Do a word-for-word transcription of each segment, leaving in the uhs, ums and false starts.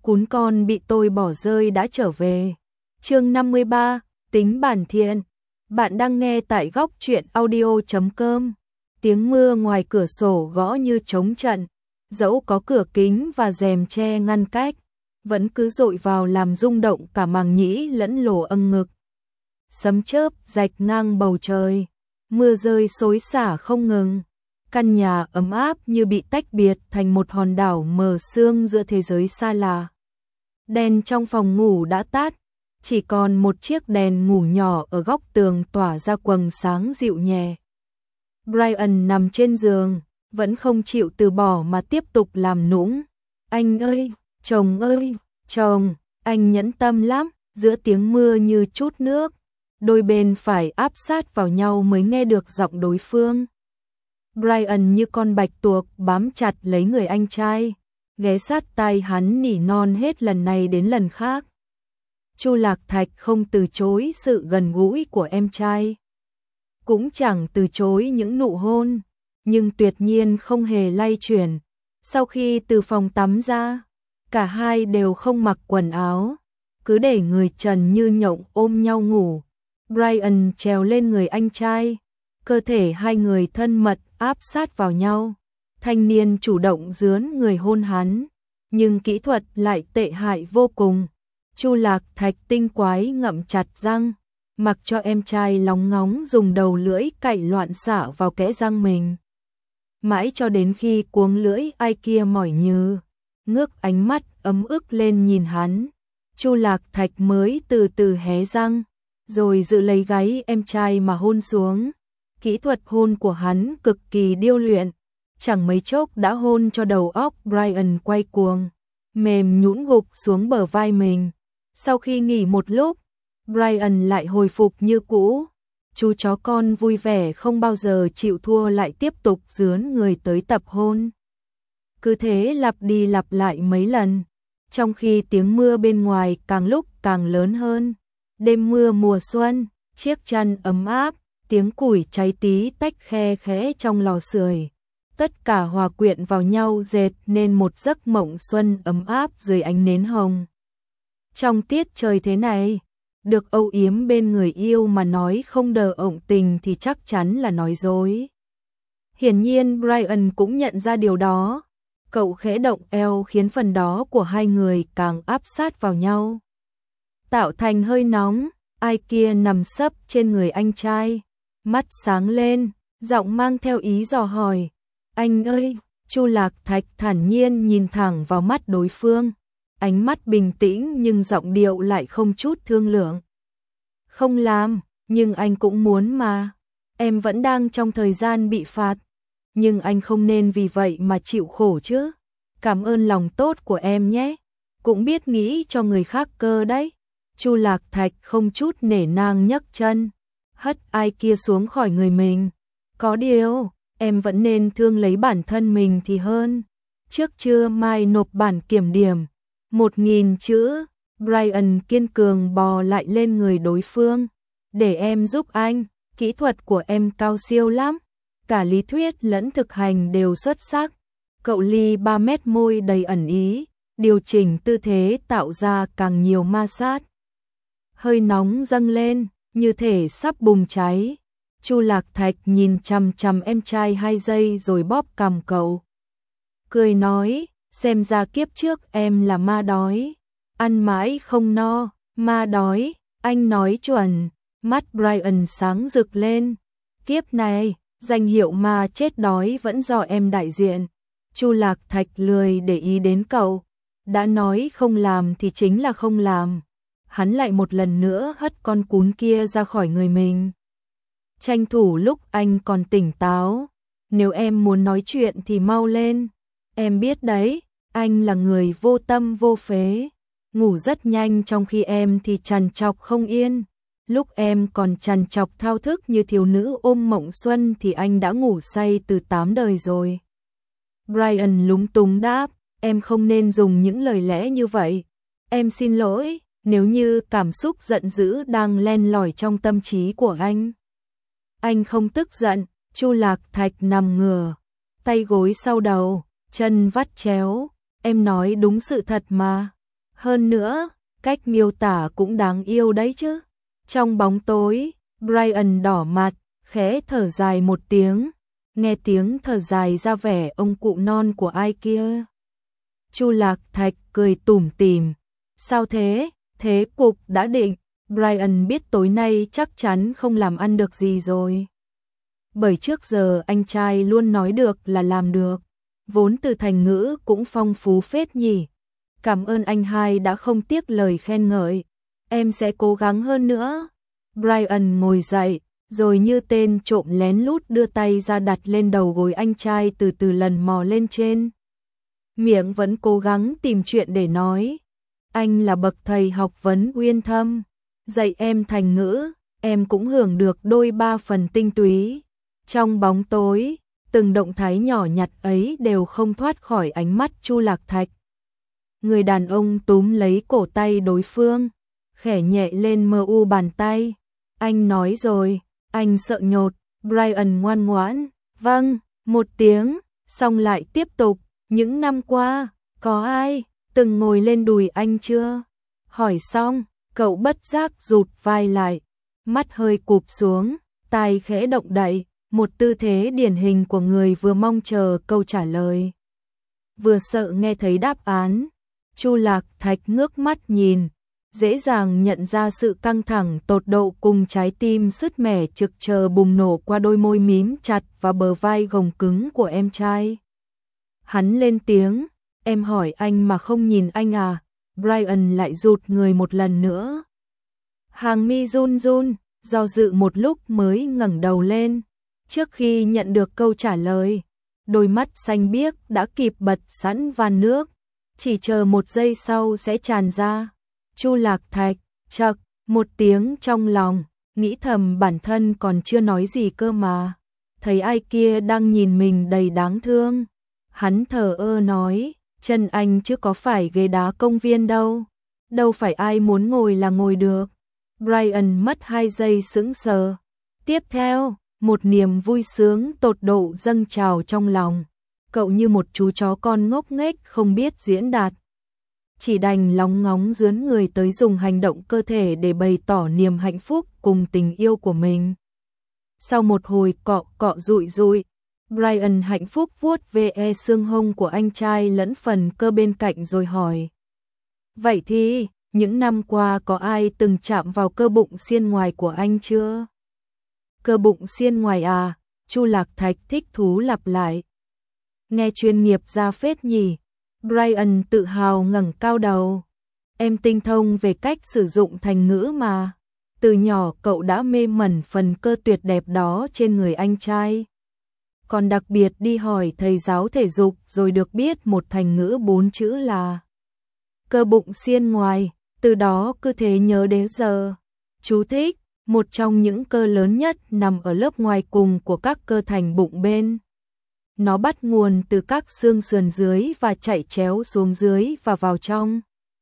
cún con bị tôi bỏ rơi đã trở về. Chương năm mươi ba, tính bản thiện. Bạn đang nghe tại góc truyện audio chấm com. Tiếng mưa ngoài cửa sổ gõ như trống trận, dẫu có cửa kính và rèm che ngăn cách, vẫn cứ dội vào làm rung động cả màng nhĩ lẫn lỗ âng ngực. Sấm chớp rạch ngang bầu trời, mưa rơi xối xả không ngừng. Căn nhà ấm áp như bị tách biệt thành một hòn đảo mờ sương giữa thế giới xa lạ. Đèn trong phòng ngủ đã tắt, chỉ còn một chiếc đèn ngủ nhỏ ở góc tường tỏa ra quầng sáng dịu nhẹ. Brian nằm trên giường, vẫn không chịu từ bỏ mà tiếp tục làm nũng. Anh ơi, chồng ơi, chồng, anh nhẫn tâm lắm. Giữa tiếng mưa như chút nước, đôi bên phải áp sát vào nhau mới nghe được giọng đối phương. Brian như con bạch tuộc bám chặt lấy người anh trai, ghé sát tai hắn nỉ non hết lần này đến lần khác. Chu Lạc Thạch không từ chối sự gần gũi của em trai, cũng chẳng từ chối những nụ hôn, nhưng tuyệt nhiên không hề lay chuyển. Sau khi từ phòng tắm ra, cả hai đều không mặc quần áo, cứ để người trần như nhộng ôm nhau ngủ. Brian trèo lên người anh trai, cơ thể hai người thân mật áp sát vào nhau. Thanh niên chủ động dướn người hôn hắn, nhưng kỹ thuật lại tệ hại vô cùng. Chu Lạc Thạch tinh quái ngậm chặt răng, mặc cho em trai lóng ngóng dùng đầu lưỡi cạy loạn xả vào kẽ răng mình. Mãi cho đến khi cuống lưỡi ai kia mỏi nhừ, ngước ánh mắt ấm ức lên nhìn hắn, Chu Lạc Thạch mới từ từ hé răng, rồi giữ lấy gáy em trai mà hôn xuống. Kỹ thuật hôn của hắn cực kỳ điêu luyện, chẳng mấy chốc đã hôn cho đầu óc Brian quay cuồng, mềm nhũn gục xuống bờ vai mình. Sau khi nghỉ một lúc, Brian lại hồi phục như cũ. Chú chó con vui vẻ không bao giờ chịu thua lại tiếp tục dướn người tới tập hôn. Cứ thế lặp đi lặp lại mấy lần, trong khi tiếng mưa bên ngoài càng lúc càng lớn hơn. Đêm mưa mùa xuân, chiếc chăn ấm áp, tiếng củi cháy tí tách khe khẽ trong lò sưởi, tất cả hòa quyện vào nhau dệt nên một giấc mộng xuân ấm áp dưới ánh nến hồng. Trong tiết trời thế này, được âu yếm bên người yêu mà nói không đờ ổng tình thì chắc chắn là nói dối. Hiển nhiên Brian cũng nhận ra điều đó, cậu khẽ động eo khiến phần đó của hai người càng áp sát vào nhau, tạo thành hơi nóng. Ai kia nằm sấp trên người anh trai, mắt sáng lên, giọng mang theo ý dò hỏi. Anh ơi, Chu Lạc Thạch thản nhiên nhìn thẳng vào mắt đối phương, ánh mắt bình tĩnh nhưng giọng điệu lại không chút thương lượng. Không làm, nhưng anh cũng muốn mà. Em vẫn đang trong thời gian bị phạt, nhưng anh không nên vì vậy mà chịu khổ chứ. Cảm ơn lòng tốt của em nhé, cũng biết nghĩ cho người khác cơ đấy. Chu Lạc Thạch không chút nể nang nhấc chân, hất ai kia xuống khỏi người mình. Có điều, em vẫn nên thương lấy bản thân mình thì hơn. Trước trưa mai nộp bản kiểm điểm, một nghìn chữ. Brian kiên cường bò lại lên người đối phương. Để em giúp anh, kỹ thuật của em cao siêu lắm, cả lý thuyết lẫn thực hành đều xuất sắc. Cậu ly ba mét môi đầy ẩn ý, điều chỉnh tư thế tạo ra càng nhiều ma sát. Hơi nóng dâng lên, như thể sắp bùng cháy. Chu Lạc Thạch nhìn chằm chằm em trai hai giây rồi bóp cằm cậu, cười nói, xem ra kiếp trước em là ma đói, ăn mãi không no. Ma đói, anh nói chuẩn. Mắt Brian sáng rực lên. Kiếp này, danh hiệu ma chết đói vẫn do em đại diện. Chu Lạc Thạch lười để ý đến cậu, đã nói không làm thì chính là không làm. Hắn lại một lần nữa hất con cún kia ra khỏi người mình. Tranh thủ lúc anh còn tỉnh táo, nếu em muốn nói chuyện thì mau lên. Em biết đấy, anh là người vô tâm vô phế, ngủ rất nhanh trong khi em thì trằn trọc không yên. Lúc em còn trằn trọc thao thức như thiếu nữ ôm mộng xuân thì anh đã ngủ say từ tám đời rồi. Brian lúng túng đáp, em không nên dùng những lời lẽ như vậy. Em xin lỗi, nếu như cảm xúc giận dữ đang len lỏi trong tâm trí của anh. Anh không tức giận. Chu Lạc Thạch nằm ngửa, tay gối sau đầu, chân vắt chéo. Em nói đúng sự thật mà. Hơn nữa, cách miêu tả cũng đáng yêu đấy chứ. Trong bóng tối, Brian đỏ mặt, khẽ thở dài một tiếng, nghe tiếng thở dài ra vẻ ông cụ non của ai kia. Chu Lạc Thạch cười tủm tỉm, sao thế, thế cục đã định, Brian biết tối nay chắc chắn không làm ăn được gì rồi. Bởi trước giờ anh trai luôn nói được là làm được, vốn từ thành ngữ cũng phong phú phết nhỉ. Cảm ơn anh hai đã không tiếc lời khen ngợi, em sẽ cố gắng hơn nữa. Brian ngồi dậy, rồi như tên trộm lén lút đưa tay ra đặt lên đầu gối anh trai, từ từ lần mò lên trên. Miệng vẫn cố gắng tìm chuyện để nói. Anh là bậc thầy học vấn uyên thâm, dạy em thành ngữ, em cũng hưởng được đôi ba phần tinh túy. Trong bóng tối, từng động thái nhỏ nhặt ấy đều không thoát khỏi ánh mắt Chu Lạc Thạch. Người đàn ông túm lấy cổ tay đối phương, khẽ nhẹ lên mờ u bàn tay. Anh nói rồi, anh sợ nhột. Brian ngoan ngoãn, vâng, một tiếng, xong lại tiếp tục. Những năm qua, có ai từng ngồi lên đùi anh chưa? Hỏi xong, cậu bất giác rụt vai lại, mắt hơi cụp xuống, tai khẽ động đậy, một tư thế điển hình của người vừa mong chờ câu trả lời, vừa sợ nghe thấy đáp án. Chu Lạc Thạch ngước mắt nhìn, dễ dàng nhận ra sự căng thẳng tột độ cùng trái tim sứt mẻ trực chờ bùng nổ qua đôi môi mím chặt và bờ vai gồng cứng của em trai. Hắn lên tiếng, em hỏi anh mà không nhìn anh à? Brian lại rụt người một lần nữa. Hàng mi run run, do dự một lúc mới ngẩng đầu lên. Trước khi nhận được câu trả lời, đôi mắt xanh biếc đã kịp bật sẵn van nước, chỉ chờ một giây sau sẽ tràn ra. Chu Lạc Thạch chậc một tiếng trong lòng, nghĩ thầm bản thân còn chưa nói gì cơ mà, thấy ai kia đang nhìn mình đầy đáng thương. Hắn thờ ơ nói, chân anh chứ có phải ghế đá công viên đâu, đâu phải ai muốn ngồi là ngồi được. Brian mất hai giây sững sờ. Tiếp theo, một niềm vui sướng tột độ dâng trào trong lòng. Cậu như một chú chó con ngốc nghếch không biết diễn đạt, chỉ đành lóng ngóng dướn người tới dùng hành động cơ thể để bày tỏ niềm hạnh phúc cùng tình yêu của mình. Sau một hồi cọ cọ dụi dụi, Brian hạnh phúc vuốt ve xương hông của anh trai lẫn phần cơ bên cạnh rồi hỏi. Vậy thì, những năm qua có ai từng chạm vào cơ bụng xiên ngoài của anh chưa? Cơ bụng xiên ngoài à? Chu Lạc Thạch thích thú lặp lại. Nghe chuyên nghiệp ra phết nhỉ? Brian tự hào ngẩng cao đầu. Em tinh thông về cách sử dụng thành ngữ mà. Từ nhỏ cậu đã mê mẩn phần cơ tuyệt đẹp đó trên người anh trai. Còn đặc biệt đi hỏi thầy giáo thể dục rồi được biết một thành ngữ bốn chữ là cơ bụng xiên ngoài, từ đó cứ thế nhớ đến giờ. Chú thích, một trong những cơ lớn nhất nằm ở lớp ngoài cùng của các cơ thành bụng bên. Nó bắt nguồn từ các xương sườn dưới và chạy chéo xuống dưới và vào trong.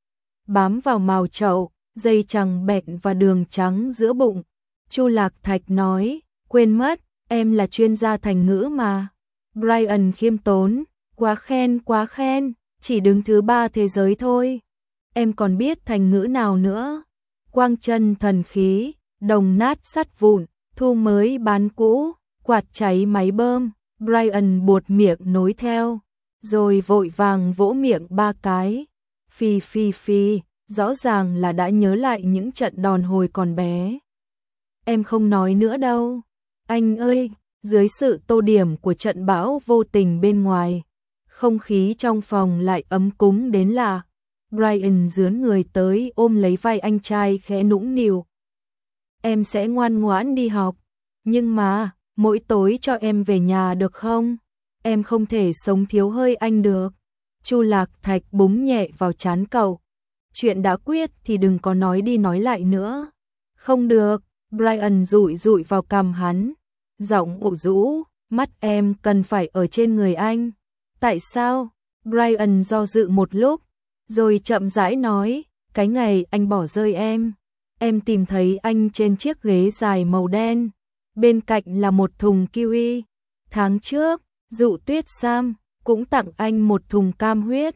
Bám vào mào chậu, dây chằng bẹn và đường trắng giữa bụng. Chu Lạc Thạch nói, quên mất, em là chuyên gia thành ngữ mà. Brian khiêm tốn, quá khen quá khen, chỉ đứng thứ ba thế giới thôi. Em còn biết thành ngữ nào nữa? Quang chân thần khí, đồng nát sắt vụn, thu mới bán cũ, quạt cháy máy bơm. Brian buột miệng nối theo, rồi vội vàng vỗ miệng ba cái. Phi phi phi, rõ ràng là đã nhớ lại những trận đòn hồi còn bé. Em không nói nữa đâu. Anh ơi, dưới sự tô điểm của trận bão vô tình bên ngoài, không khí trong phòng lại ấm cúng đến lạ. Brian dướn người tới ôm lấy vai anh trai khẽ nũng nịu. Em sẽ ngoan ngoãn đi học, nhưng mà, mỗi tối cho em về nhà được không? Em không thể sống thiếu hơi anh được. Chu Lạc Thạch búng nhẹ vào trán cậu. Chuyện đã quyết thì đừng có nói đi nói lại nữa. Không được, Brian dụi dụi vào cằm hắn. Giọng ủ rũ, mắt em cần phải ở trên người anh. Tại sao? Brian do dự một lúc, rồi chậm rãi nói, cái ngày anh bỏ rơi em, em tìm thấy anh trên chiếc ghế dài màu đen, bên cạnh là một thùng kiwi. Tháng trước, Dụ Tuyết Sam cũng tặng anh một thùng cam huyết.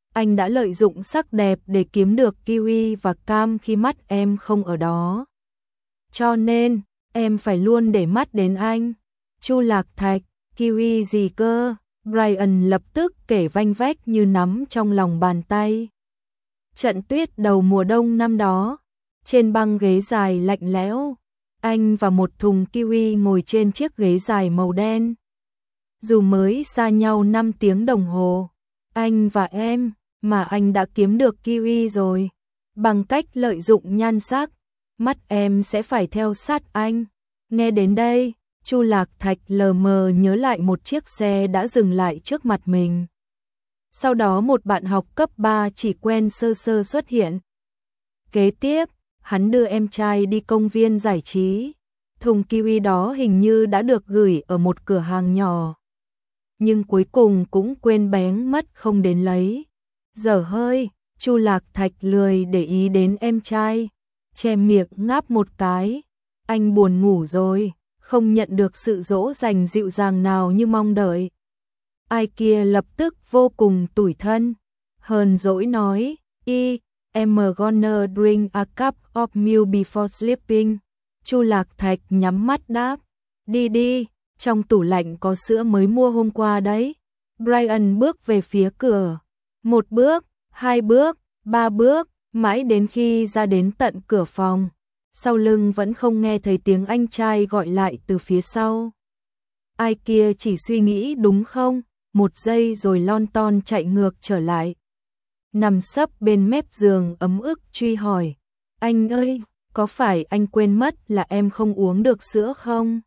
Anh đã lợi dụng sắc đẹp để kiếm được kiwi và cam khi mắt em không ở đó. Cho nên, em phải luôn để mắt đến anh. Chu Lạc Thạch, kiwi gì cơ? Brian lập tức kể vanh vách như nắm trong lòng bàn tay. Trận tuyết đầu mùa đông năm đó, trên băng ghế dài lạnh lẽo, anh và một thùng kiwi ngồi trên chiếc ghế dài màu đen. Dù mới xa nhau năm tiếng đồng hồ, anh và em, mà anh đã kiếm được kiwi rồi. Bằng cách lợi dụng nhan sắc, mắt em sẽ phải theo sát anh. Nghe đến đây, Chu Lạc Thạch lờ mờ nhớ lại một chiếc xe đã dừng lại trước mặt mình. Sau đó một bạn học cấp ba chỉ quen sơ sơ xuất hiện. Kế tiếp, hắn đưa em trai đi công viên giải trí. Thùng kiwi đó hình như đã được gửi ở một cửa hàng nhỏ, nhưng cuối cùng cũng quên bén mất không đến lấy. Dở hơi, Chu Lạc Thạch lười để ý đến em trai, che miệng ngáp một cái. Anh buồn ngủ rồi, không nhận được sự dỗ dành dịu dàng nào như mong đợi. Ai kia lập tức vô cùng tủi thân, hờn dỗi nói, y, em gonna drink a cup of milk before sleeping. Chu Lạc Thạch nhắm mắt đáp, đi đi, trong tủ lạnh có sữa mới mua hôm qua đấy. Brian bước về phía cửa, một bước, hai bước, ba bước, mãi đến khi ra đến tận cửa phòng. Sau lưng vẫn không nghe thấy tiếng anh trai gọi lại từ phía sau. Ai kia chỉ suy nghĩ đúng không, một giây rồi lon ton chạy ngược trở lại. Nằm sấp bên mép giường ấm ức truy hỏi, anh ơi, có phải anh quên mất là em không uống được sữa không?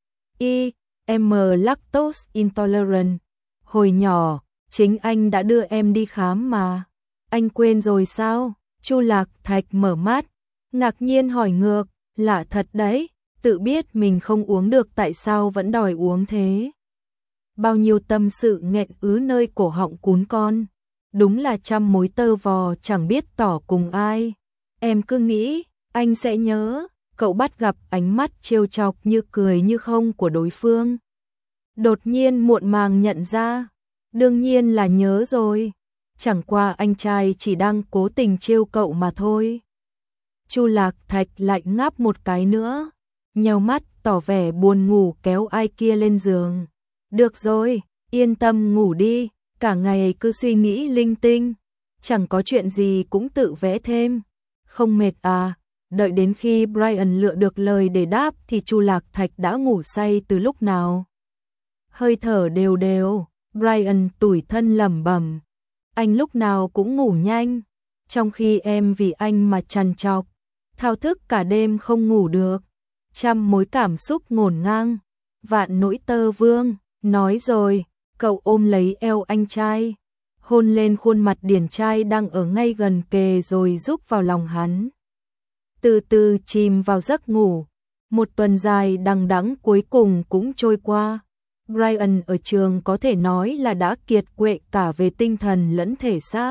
Y, em lactose intolerant. Hồi nhỏ, chính anh đã đưa em đi khám mà. Anh quên rồi sao? Chu Lạc Thạch mở mắt, ngạc nhiên hỏi ngược, lạ thật đấy, tự biết mình không uống được tại sao vẫn đòi uống thế. Bao nhiêu tâm sự nghẹn ứ nơi cổ họng cún con, đúng là trăm mối tơ vò chẳng biết tỏ cùng ai. Em cứ nghĩ, anh sẽ nhớ, cậu bắt gặp ánh mắt trêu chọc như cười như không của đối phương. Đột nhiên muộn màng nhận ra, đương nhiên là nhớ rồi, chẳng qua anh trai chỉ đang cố tình trêu cậu mà thôi. Chu Lạc Thạch lại ngáp một cái nữa, nheo mắt tỏ vẻ buồn ngủ kéo ai kia lên giường. Được rồi, yên tâm ngủ đi, cả ngày cứ suy nghĩ linh tinh, chẳng có chuyện gì cũng tự vẽ thêm. Không mệt à? Đợi đến khi Brian lựa được lời để đáp thì Chu Lạc Thạch đã ngủ say từ lúc nào. Hơi thở đều đều, Brian tủi thân lẩm bẩm, anh lúc nào cũng ngủ nhanh, trong khi em vì anh mà trằn trọc, thao thức cả đêm không ngủ được, trăm mối cảm xúc ngổn ngang, vạn nỗi tơ vương. Nói rồi, cậu ôm lấy eo anh trai, hôn lên khuôn mặt điển trai đang ở ngay gần kề rồi rúc vào lòng hắn. Từ từ chìm vào giấc ngủ, một tuần dài đằng đẵng cuối cùng cũng trôi qua. Brian ở trường có thể nói là đã kiệt quệ cả về tinh thần lẫn thể xác.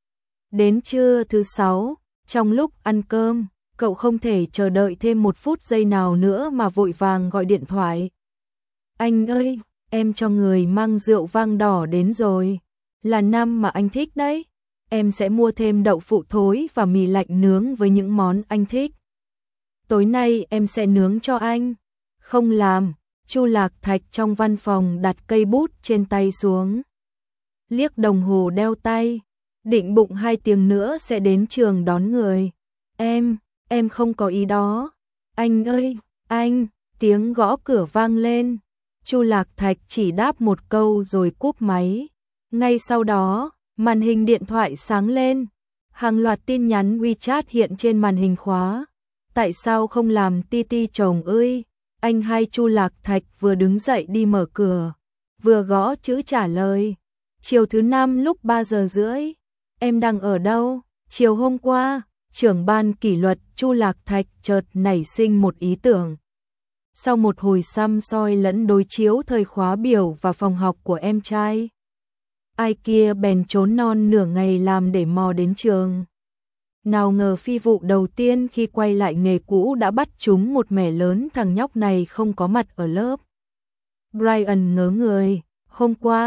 Đến trưa thứ sáu, trong lúc ăn cơm, cậu không thể chờ đợi thêm một phút giây nào nữa mà vội vàng gọi điện thoại. Anh ơi, em cho người mang rượu vang đỏ đến rồi, là năm mà anh thích đấy. Em sẽ mua thêm đậu phụ thối và mì lạnh nướng với những món anh thích. Tối nay em sẽ nướng cho anh. Không làm. Chu Lạc Thạch trong văn phòng đặt cây bút trên tay xuống, liếc đồng hồ đeo tay, định bụng hai tiếng nữa sẽ đến trường đón người. Em, em không có ý đó. Anh ơi, anh, tiếng gõ cửa vang lên. Chu Lạc Thạch chỉ đáp một câu rồi cúp máy. Ngay sau đó, màn hình điện thoại sáng lên, hàng loạt tin nhắn WeChat hiện trên màn hình khóa. Tại sao không làm ti ti chồng ơi? Anh hai Chu Lạc Thạch vừa đứng dậy đi mở cửa, vừa gõ chữ trả lời. Chiều thứ năm lúc ba giờ rưỡi. Em đang ở đâu? Chiều hôm qua, trưởng ban kỷ luật Chu Lạc Thạch chợt nảy sinh một ý tưởng. Sau một hồi xăm soi lẫn đối chiếu thời khóa biểu và phòng học của em trai, ai kia bèn trốn non nửa ngày làm để mò đến trường. Nào ngờ phi vụ đầu tiên khi quay lại nghề cũ đã bắt trúng một mẻ lớn, thằng nhóc này không có mặt ở lớp. Brian ngớ người, hôm qua,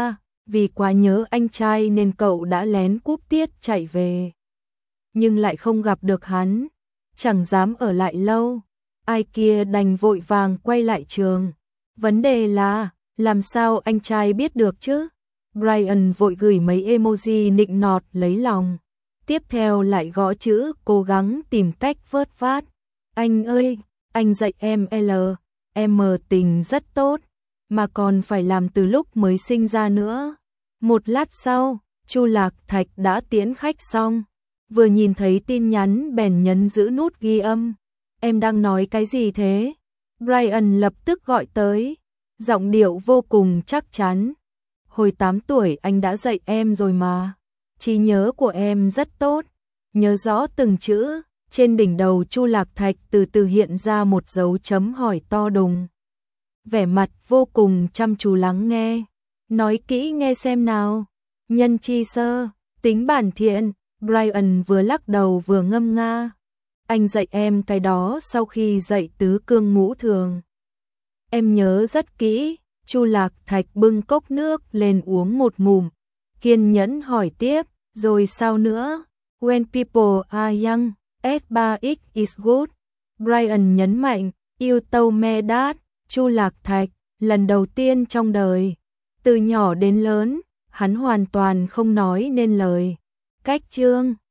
Vì quá nhớ anh trai nên cậu đã lén cúp tiết chạy về. Nhưng lại không gặp được hắn, chẳng dám ở lại lâu. Ai kia đành vội vàng quay lại trường. Vấn đề là, làm sao anh trai biết được chứ? Brian vội gửi mấy emoji nịnh nọt lấy lòng. Tiếp theo lại gõ chữ cố gắng tìm cách vớt vát. Anh ơi, anh dạy em L, M tình rất tốt, mà còn phải làm từ lúc mới sinh ra nữa. Một lát sau, Chu Lạc Thạch đã tiễn khách xong. Vừa nhìn thấy tin nhắn bèn nhấn giữ nút ghi âm. Em đang nói cái gì thế? Brian lập tức gọi tới, giọng điệu vô cùng chắc chắn. Hồi tám tuổi anh đã dạy em rồi mà. Trí nhớ của em rất tốt, nhớ rõ từng chữ. Trên đỉnh đầu Chu Lạc Thạch từ từ hiện ra một dấu chấm hỏi to đùng. Vẻ mặt vô cùng chăm chú lắng nghe. Nói kỹ nghe xem nào. Nhân chi sơ, tính bản thiện. Brian vừa lắc đầu vừa ngâm nga. Anh dạy em cái đó sau khi dạy tứ cương ngũ thường. Em nhớ rất kỹ. Chu Lạc Thạch bưng cốc nước lên uống một ngụm, kiên nhẫn hỏi tiếp, rồi sao nữa? When people are young, S three X is good. Brian nhấn mạnh, you told me that. Chu Lạc Thạch, lần đầu tiên trong đời, từ nhỏ đến lớn, hắn hoàn toàn không nói nên lời. Cách chương